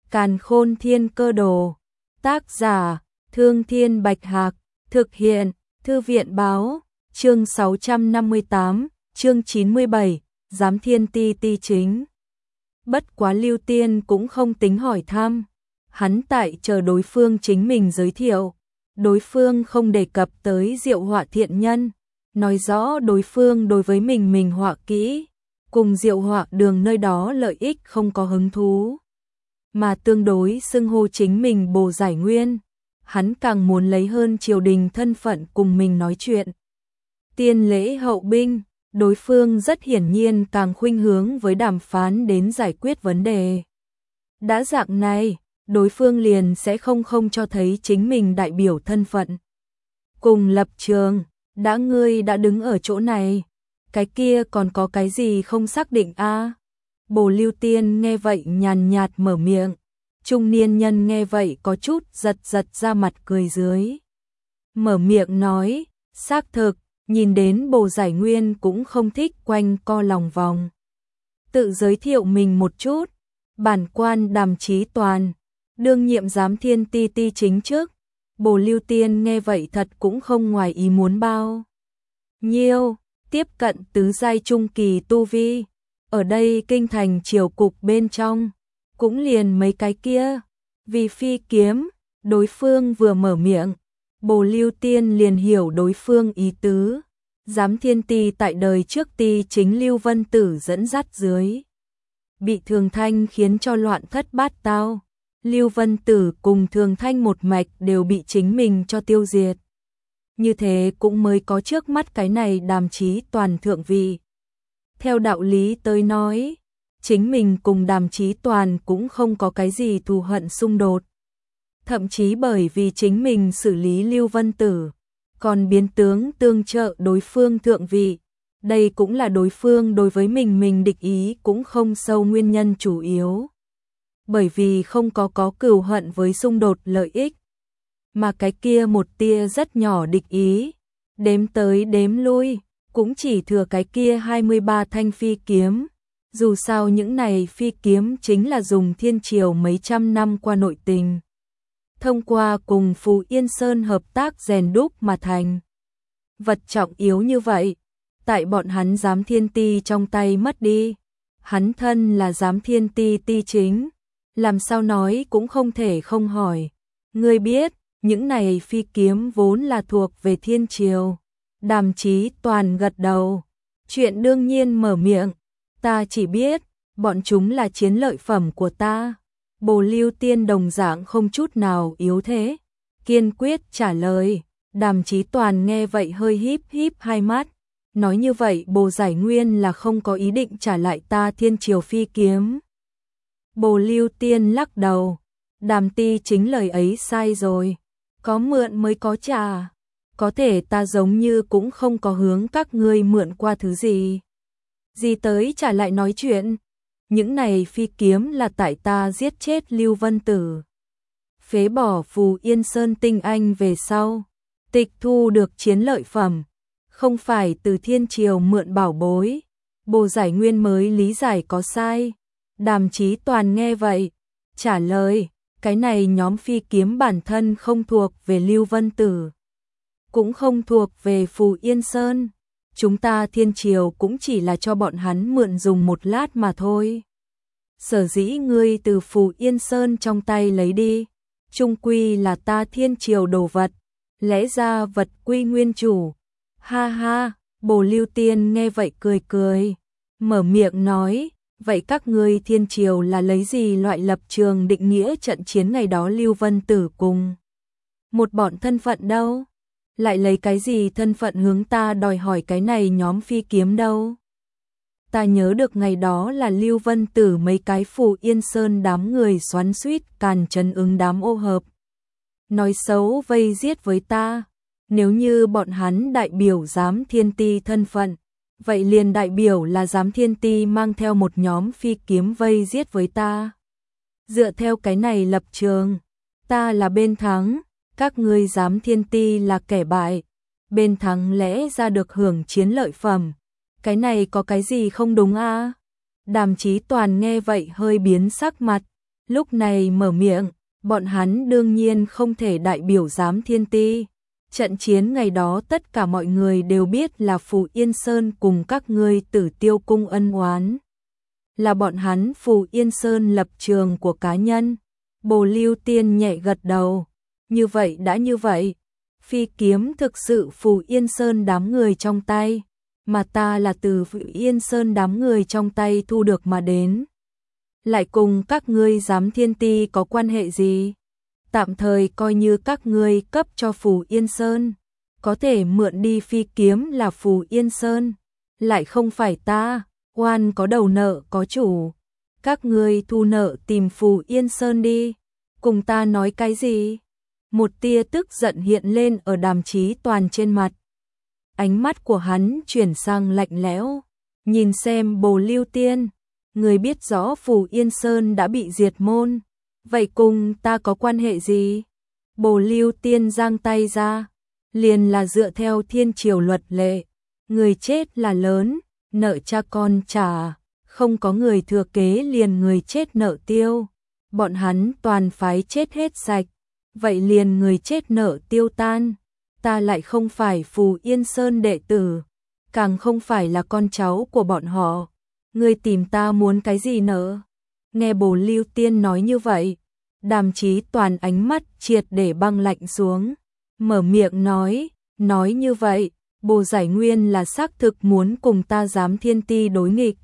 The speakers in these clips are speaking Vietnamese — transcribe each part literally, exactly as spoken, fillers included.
Càn Khôn Thiên Cơ Đồ. Tác giả: Thương Thiên Bạch Hạc. Thực hiện: Thư viện báo. Chương sáu trăm năm mươi tám, chương chín mươi bảy, Giám Thiên Ti Ti chính. Bất quá Lưu Tiên cũng không tính hỏi thăm, hắn tại chờ đối phương chính mình giới thiệu. Đối phương không đề cập tới Diệu Họa thiện nhân, nói rõ đối phương đối với mình mình họa kỹ, cùng Diệu Họa đường nơi đó lợi ích không có hứng thú, mà tương đối xưng hô chính mình Bồ Giải Nguyên, hắn càng muốn lấy hơn triều đình thân phận cùng mình nói chuyện. Tiên lễ hậu binh, đối phương rất hiển nhiên càng khuynh hướng với đàm phán đến giải quyết vấn đề. Đã dạng này, đối phương liền sẽ không không cho thấy chính mình đại biểu thân phận. Cùng lập trường, đã ngươi đã đứng ở chỗ này, cái kia còn có cái gì không xác định a? À? Bồ Lưu Tiên nghe vậy nhàn nhạt mở miệng, trung niên nhân nghe vậy có chút giật giật ra mặt cười dưới. Mở miệng nói, xác thực, nhìn đến Bồ Giải Nguyên cũng không thích quanh co lòng vòng. Tự giới thiệu mình một chút, bản quan Đàm Chí Toàn, đương nhiệm Giám Thiên Ti Ti chính chức. Bồ Lưu Tiên nghe vậy thật cũng không ngoài ý muốn bao nhiêu, tiếp cận tứ giai trung kỳ tu vi. Ở đây kinh thành triều cục bên trong, cũng liền mấy cái kia. Vì phi kiếm, đối phương vừa mở miệng, Bồ Lưu Tiên liền hiểu đối phương ý tứ. Giám Thiên Ti tại đời trước ti chính Lưu Vân Tử dẫn dắt dưới, bị Thường Thanh khiến cho loạn thất bát tao. Lưu Vân Tử cùng Thường Thanh một mạch đều bị chính mình cho tiêu diệt. Như thế cũng mới có trước mắt cái này Đàm Chí Toàn thượng vị. Theo đạo lý tới nói, chính mình cùng Đàm Chí Toàn cũng không có cái gì thù hận xung đột. Thậm chí bởi vì chính mình xử lý Lưu Vân Tử, còn biến tướng tương trợ đối phương thượng vị. Đây cũng là đối phương đối với mình mình địch ý cũng không sâu nguyên nhân chủ yếu. Bởi vì không có có cừu hận với xung đột lợi ích, mà cái kia một tia rất nhỏ địch ý, đếm tới đếm lui, cũng chỉ thừa cái kia hai mươi ba thanh phi kiếm. Dù sao những này phi kiếm chính là dùng thiên triều mấy trăm năm qua nội tình, thông qua cùng Phù Yên Sơn hợp tác rèn đúc mà thành. Vật trọng yếu như vậy, tại bọn hắn Giám Thiên Ti trong tay mất đi. Hắn thân là Giám Thiên Ti Ti chính, làm sao nói cũng không thể không hỏi. Ngươi biết, những này phi kiếm vốn là thuộc về thiên triều. Đàm Chí Toàn gật đầu, chuyện đương nhiên mở miệng. Ta chỉ biết, bọn chúng là chiến lợi phẩm của ta. Bồ Lưu Tiên đồng dạng không chút nào yếu thế, kiên quyết trả lời. Đàm Chí Toàn nghe vậy hơi híp híp hai mắt, nói như vậy Bồ Giải Nguyên là không có ý định trả lại ta thiên triều phi kiếm. Bồ Lưu Tiên lắc đầu, Đàm Ti chính lời ấy sai rồi, có mượn mới có trả, có thể ta giống như cũng không có hướng các ngươi mượn qua thứ gì. Gì tới trả lại nói chuyện, những này phi kiếm là tại ta giết chết Lưu Vân Tử, phế bỏ Phù Yên Sơn tinh anh về sau, tịch thu được chiến lợi phẩm, không phải từ thiên triều mượn bảo bối. Bồ Giải Nguyên mới lý giải có sai. Đàm Chí Toàn nghe vậy, trả lời, cái này nhóm phi kiếm bản thân không thuộc về Lưu Vân Tử, cũng không thuộc về Phù Yên Sơn. Chúng ta thiên triều cũng chỉ là cho bọn hắn mượn dùng một lát mà thôi. Sở dĩ ngươi từ Phù Yên Sơn trong tay lấy đi, chung quy là ta thiên triều đồ vật, lẽ ra vật quy nguyên chủ. Ha ha, Bồ Lưu Tiên nghe vậy cười cười, mở miệng nói, vậy các ngươi thiên triều là lấy gì loại lập trường định nghĩa trận chiến ngày đó Lưu Vân Tử cùng một bọn thân phận đâu? Lại lấy cái gì thân phận hướng ta đòi hỏi cái này nhóm phi kiếm đâu? Ta nhớ được ngày đó là Lưu Vân Tử mấy cái Phù Yên Sơn đám người xoắn xuýt càn trấn ứng đám ô hợp, nói xấu vây giết với ta. Nếu như bọn hắn đại biểu Giám Thiên Ti thân phận, vậy liền đại biểu là Giám Thiên Ti mang theo một nhóm phi kiếm vây giết với ta. Dựa theo cái này lập trường, ta là bên thắng, các ngươi Giám Thiên Ti là kẻ bại. Bên thắng lẽ ra được hưởng chiến lợi phẩm, cái này có cái gì không đúng a? À? Đàm Chí Toàn nghe vậy hơi biến sắc mặt, lúc này mở miệng, bọn hắn đương nhiên không thể đại biểu giám thiên ti. Trận chiến ngày đó tất cả mọi người đều biết là Phù Yên Sơn cùng các ngươi Tử Tiêu Cung ân oán. Là bọn hắn Phù Yên Sơn lập trường của cá nhân. Bồ Lưu Tiên nhẹ gật đầu. Như vậy đã như vậy. Phi kiếm thực sự Phù Yên Sơn đám người trong tay. Mà ta là từ Phù Yên Sơn đám người trong tay thu được mà đến. Lại cùng các ngươi giám thiên ti có quan hệ gì? Tạm thời coi như các ngươi cấp cho Phù Yên Sơn. Có thể mượn đi phi kiếm là Phù Yên Sơn. Lại không phải ta. Oan có đầu nợ có chủ. Các ngươi thu nợ tìm Phù Yên Sơn đi. Cùng ta nói cái gì? Một tia tức giận hiện lên ở Đàm Chí Toàn trên mặt. Ánh mắt của hắn chuyển sang lạnh lẽo. Nhìn xem Bồ Lưu Tiên. Người biết rõ Phù Yên Sơn đã bị diệt môn. Vậy cùng ta có quan hệ gì? Bồ Lưu Tiên giang tay ra. Liền là dựa theo thiên triều luật lệ. Người chết là lớn, nợ cha con trả. Không có người thừa kế liền người chết nợ tiêu. Bọn hắn toàn phái chết hết sạch. Vậy liền người chết nợ tiêu tan. Ta lại không phải Phù Yên Sơn đệ tử. Càng không phải là con cháu của bọn họ. Người tìm ta muốn cái gì nợ? Nghe Bồ Lưu Tiên nói như vậy. Đàm Chí Toàn ánh mắt triệt để băng lạnh xuống. Mở miệng nói. Nói như vậy. Bồ Giải Nguyên là xác thực muốn cùng ta giám thiên ti đối nghịch.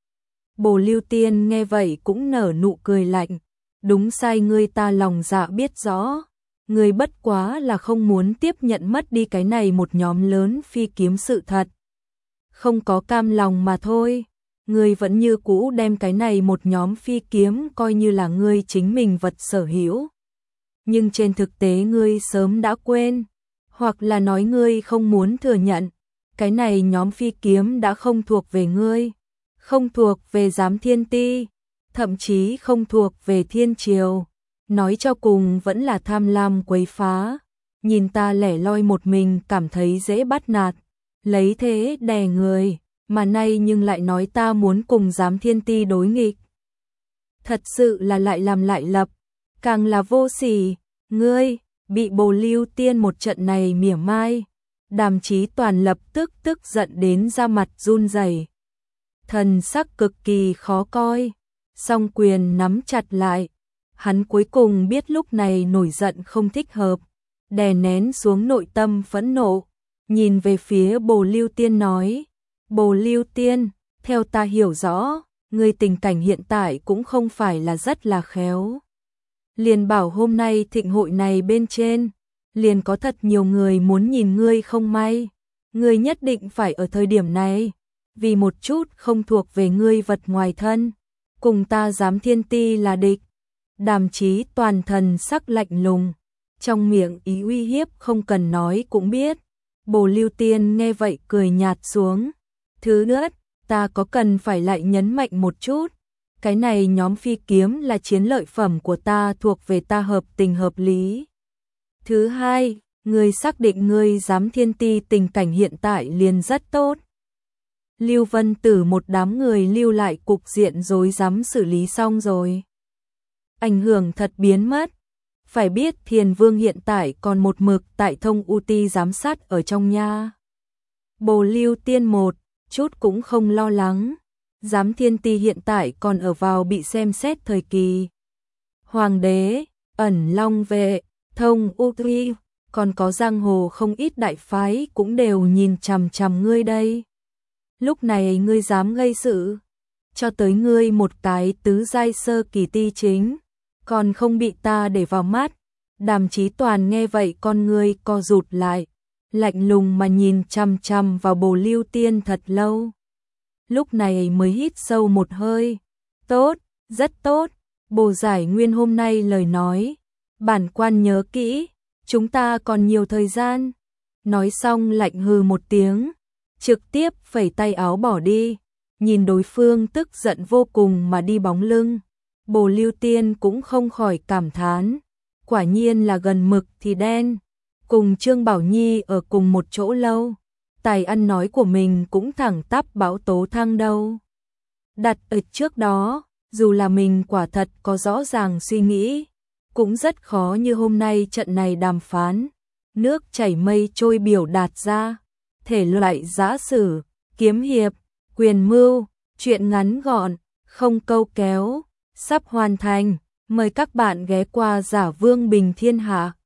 Bồ Lưu Tiên nghe vậy cũng nở nụ cười lạnh. Đúng sai ngươi ta lòng dạ biết rõ. Ngươi bất quá là không muốn tiếp nhận mất đi cái này một nhóm lớn phi kiếm sự thật. Không có cam lòng mà thôi. Ngươi vẫn như cũ đem cái này một nhóm phi kiếm coi như là ngươi chính mình vật sở hữu. Nhưng trên thực tế ngươi sớm đã quên. Hoặc là nói ngươi không muốn thừa nhận. Cái này nhóm phi kiếm đã không thuộc về ngươi. Không thuộc về giám thiên ti. Thậm chí không thuộc về thiên triều. Nói cho cùng vẫn là tham lam quấy phá. Nhìn ta lẻ loi một mình cảm thấy dễ bắt nạt. Lấy thế đè người. Mà nay nhưng lại nói ta muốn cùng giám thiên ti đối nghịch. Thật sự là lại làm lại lập. Càng là vô sỉ. Ngươi, bị Bồ Lưu Tiên một trận này mỉa mai. Đàm Chí Toàn lập tức tức giận đến da mặt run rẩy. Thần sắc cực kỳ khó coi. Song quyền nắm chặt lại. Hắn cuối cùng biết lúc này nổi giận không thích hợp. Đè nén xuống nội tâm phẫn nộ. Nhìn về phía Bồ Lưu Tiên nói. Bồ Lưu Tiên, theo ta hiểu rõ, ngươi tình cảnh hiện tại cũng không phải là rất là khéo. Liền bảo hôm nay thịnh hội này bên trên, liền có thật nhiều người muốn nhìn ngươi không may. Ngươi nhất định phải ở thời điểm này, vì một chút không thuộc về ngươi vật ngoài thân, cùng ta giám thiên ti là địch. Đàm Chí Toàn thần sắc lạnh lùng, trong miệng ý uy hiếp không cần nói cũng biết. Bồ Lưu Tiên nghe vậy cười nhạt xuống. Thứ nữa, ta có cần phải lại nhấn mạnh một chút. Cái này nhóm phi kiếm là chiến lợi phẩm của ta thuộc về ta hợp tình hợp lý. Thứ hai, ngươi xác định ngươi giám thiên ti tình cảnh hiện tại liền rất tốt. Lưu Vân Tử một đám người lưu lại cục diện rối rắm xử lý xong rồi. Ảnh hưởng thật biến mất. Phải biết Thiền Vương hiện tại còn một mực tại Thông U Ti giám sát ở trong nha. Bồ Lưu Tiên một chút cũng không lo lắng. Giám thiên ti hiện tại còn ở vào bị xem xét thời kỳ. Hoàng đế, ẩn long vệ, Thông U Ti, còn có giang hồ không ít đại phái cũng đều nhìn chằm chằm ngươi đây. Lúc này ngươi dám gây sự, cho tới ngươi một cái tứ giai sơ kỳ ti chính, còn không bị ta để vào mắt. Đàm Chí Toàn nghe vậy con ngươi co rụt lại, lạnh lùng mà nhìn chằm chằm vào Bồ Lưu Tiên thật lâu. Lúc này mới hít sâu một hơi. Tốt, rất tốt. Bồ Giải Nguyên hôm nay lời nói, bản quan nhớ kỹ, chúng ta còn nhiều thời gian. Nói xong lạnh hừ một tiếng, trực tiếp phẩy tay áo bỏ đi. Nhìn đối phương tức giận vô cùng mà đi bóng lưng, Bồ Lưu Tiên cũng không khỏi cảm thán. Quả nhiên là gần mực thì đen. Cùng Trương Bảo Nhi ở cùng một chỗ lâu, tài ăn nói của mình cũng thẳng tắp bão tố thăng đâu. Đặt ở trước đó, dù là mình quả thật có rõ ràng suy nghĩ, cũng rất khó như hôm nay trận này đàm phán, nước chảy mây trôi biểu đạt ra, thể loại giã sử, kiếm hiệp, quyền mưu, truyện ngắn gọn, không câu kéo, sắp hoàn thành, mời các bạn ghé qua Giả Vương Bình Thiên Hạ.